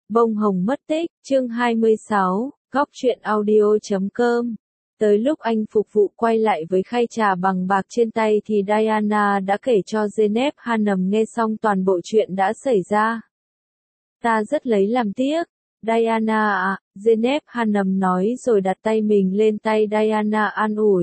Bông hồng mất tích, chương 26, góc truyện audio.com. Tới lúc anh phục vụ quay lại với khay trà bằng bạc trên tay thì Diana đã kể cho Zeynep Hanım nghe xong toàn bộ chuyện đã xảy ra. Ta rất lấy làm tiếc. Diana à, Zeynep Hanım nói rồi đặt tay mình lên tay Diana an ủi.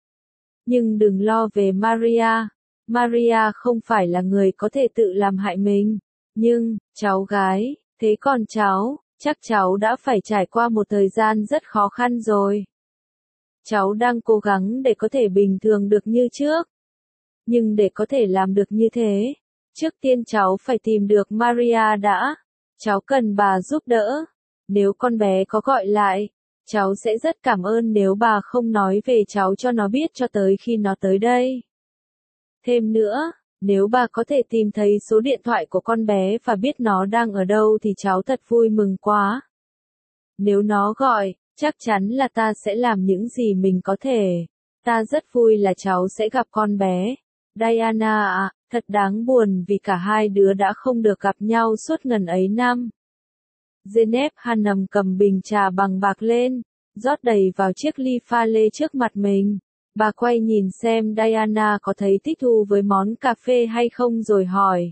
Nhưng đừng lo về Maria. Maria không phải là người có thể tự làm hại mình. Nhưng, cháu gái, thế còn cháu, chắc cháu đã phải trải qua một thời gian rất khó khăn rồi. Cháu đang cố gắng để có thể bình thường được như trước. Nhưng để có thể làm được như thế, trước tiên cháu phải tìm được Maria đã. Cháu cần bà giúp đỡ. Nếu con bé có gọi lại, cháu sẽ rất cảm ơn nếu bà không nói về cháu cho nó biết cho tới khi nó tới đây. Thêm nữa, nếu bà có thể tìm thấy số điện thoại của con bé và biết nó đang ở đâu thì cháu thật vui mừng quá. Nếu nó gọi, chắc chắn là ta sẽ làm những gì mình có thể. Ta rất vui là cháu sẽ gặp con bé. Diana à, thật đáng buồn vì cả hai đứa đã không được gặp nhau suốt ngần ấy năm. Zeynep Hanım cầm bình trà bằng bạc lên, rót đầy vào chiếc ly pha lê trước mặt mình. Bà quay nhìn xem Diana có thấy thích thú với món cà phê hay không rồi hỏi.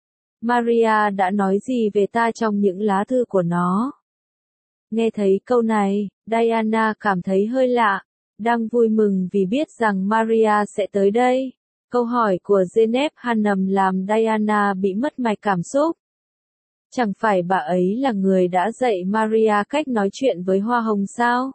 Maria đã nói gì về ta trong những lá thư của nó? Nghe thấy câu này, Diana cảm thấy hơi lạ, đang vui mừng vì biết rằng Maria sẽ tới đây. Câu hỏi của Zeynep Hanım làm Diana bị mất mạch cảm xúc. Chẳng phải bà ấy là người đã dạy Maria cách nói chuyện với hoa hồng sao?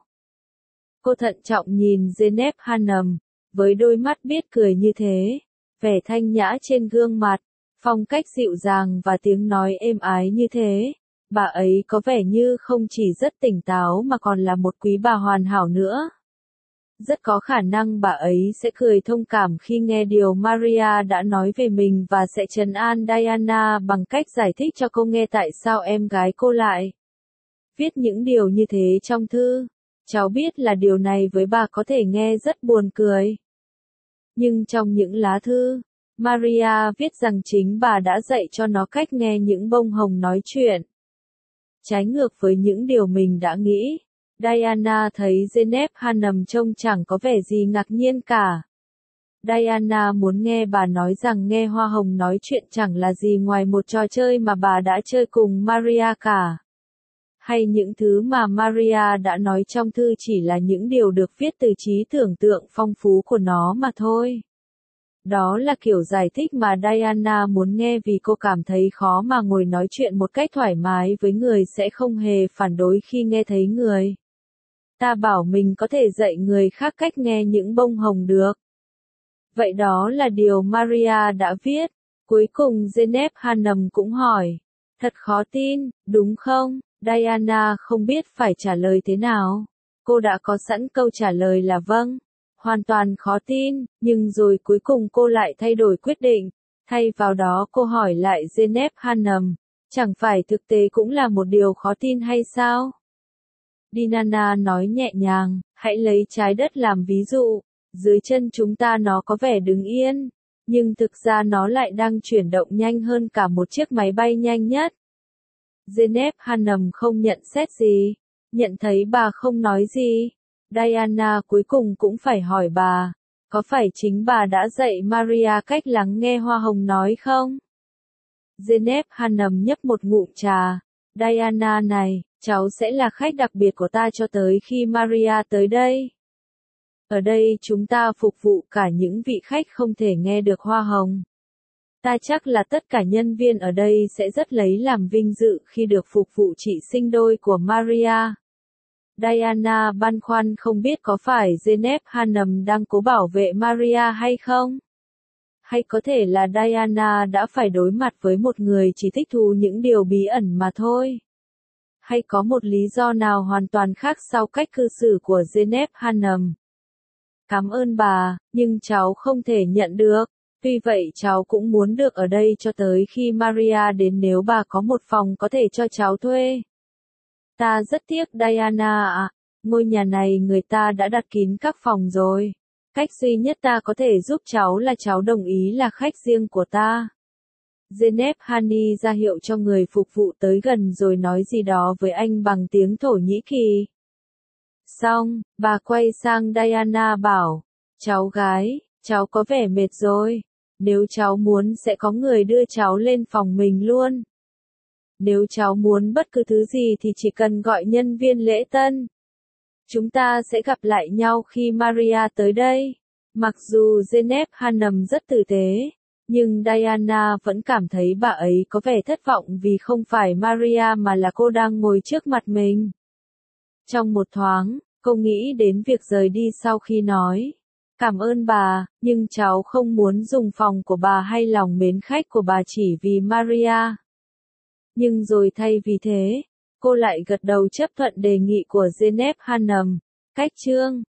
Cô thận trọng nhìn Zeynep Hanım, với đôi mắt biết cười như thế, vẻ thanh nhã trên gương mặt, phong cách dịu dàng và tiếng nói êm ái như thế. Bà ấy có vẻ như không chỉ rất tỉnh táo mà còn là một quý bà hoàn hảo nữa. Rất có khả năng bà ấy sẽ cười thông cảm khi nghe điều Maria đã nói về mình và sẽ trấn an Diana bằng cách giải thích cho cô nghe tại sao em gái cô lại viết những điều như thế trong thư. Cháu biết là điều này với bà có thể nghe rất buồn cười. Nhưng trong những lá thư, Maria viết rằng chính bà đã dạy cho nó cách nghe những bông hồng nói chuyện. Trái ngược với những điều mình đã nghĩ, Diana thấy Zeynep Hanım trông chẳng có vẻ gì ngạc nhiên cả. Diana muốn nghe bà nói rằng nghe hoa hồng nói chuyện chẳng là gì ngoài một trò chơi mà bà đã chơi cùng Maria cả. Hay những thứ mà Maria đã nói trong thư chỉ là những điều được viết từ trí tưởng tượng phong phú của nó mà thôi. Đó là kiểu giải thích mà Diana muốn nghe vì cô cảm thấy khó mà ngồi nói chuyện một cách thoải mái với người sẽ không hề phản đối khi nghe thấy người ta bảo mình có thể dạy người khác cách nghe những bông hồng được. Vậy đó là điều Maria đã viết. Cuối cùng Zeynep Hanım cũng hỏi. Thật khó tin, đúng không? Diana không biết phải trả lời thế nào. Cô đã có sẵn câu trả lời là vâng. Hoàn toàn khó tin, nhưng rồi cuối cùng cô lại thay đổi quyết định. Thay vào đó cô hỏi lại Zeynep Hanım. Chẳng phải thực tế cũng là một điều khó tin hay sao? Diana nói nhẹ nhàng, hãy lấy trái đất làm ví dụ. Dưới chân chúng ta nó có vẻ đứng yên, nhưng thực ra nó lại đang chuyển động nhanh hơn cả một chiếc máy bay nhanh nhất. Zeynep Hanım không nhận xét gì, nhận thấy bà không nói gì. Diana cuối cùng cũng phải hỏi bà, có phải chính bà đã dạy Maria cách lắng nghe hoa hồng nói không? Zeynep Hanım nhấp một ngụm trà. Diana này, cháu sẽ là khách đặc biệt của ta cho tới khi Maria tới đây. Ở đây chúng ta phục vụ cả những vị khách không thể nghe được hoa hồng. Ta chắc là tất cả nhân viên ở đây sẽ rất lấy làm vinh dự khi được phục vụ chị sinh đôi của Maria. Diana băn khoăn không biết có phải Zeynep Hanım đang cố bảo vệ Maria hay không? Hay có thể là Diana đã phải đối mặt với một người chỉ thích thú những điều bí ẩn mà thôi? Hay có một lý do nào hoàn toàn khác sau cách cư xử của Zeynep Hanım? Cảm ơn bà, nhưng cháu không thể nhận được. Tuy vậy cháu cũng muốn được ở đây cho tới khi Maria đến nếu bà có một phòng có thể cho cháu thuê. Ta rất tiếc Diana ạ. Ngôi nhà này người ta đã đặt kín các phòng rồi. Cách duy nhất ta có thể giúp cháu là cháu đồng ý là khách riêng của ta. Zeynep Hani ra hiệu cho người phục vụ tới gần rồi nói gì đó với anh bằng tiếng Thổ Nhĩ Kỳ. Xong, bà quay sang Diana bảo, cháu gái, cháu có vẻ mệt rồi. Nếu cháu muốn sẽ có người đưa cháu lên phòng mình luôn. Nếu cháu muốn bất cứ thứ gì thì chỉ cần gọi nhân viên lễ tân. Chúng ta sẽ gặp lại nhau khi Maria tới đây. Mặc dù Zeynep Hanım rất tử tế, nhưng Diana vẫn cảm thấy bà ấy có vẻ thất vọng vì không phải Maria mà là cô đang ngồi trước mặt mình. Trong một thoáng, cô nghĩ đến việc rời đi sau khi nói, cảm ơn bà, nhưng cháu không muốn dùng phòng của bà hay lòng mến khách của bà chỉ vì Maria. Nhưng rồi thay vì thế, cô lại gật đầu chấp thuận đề nghị của Zeynep Hanım. Cách chương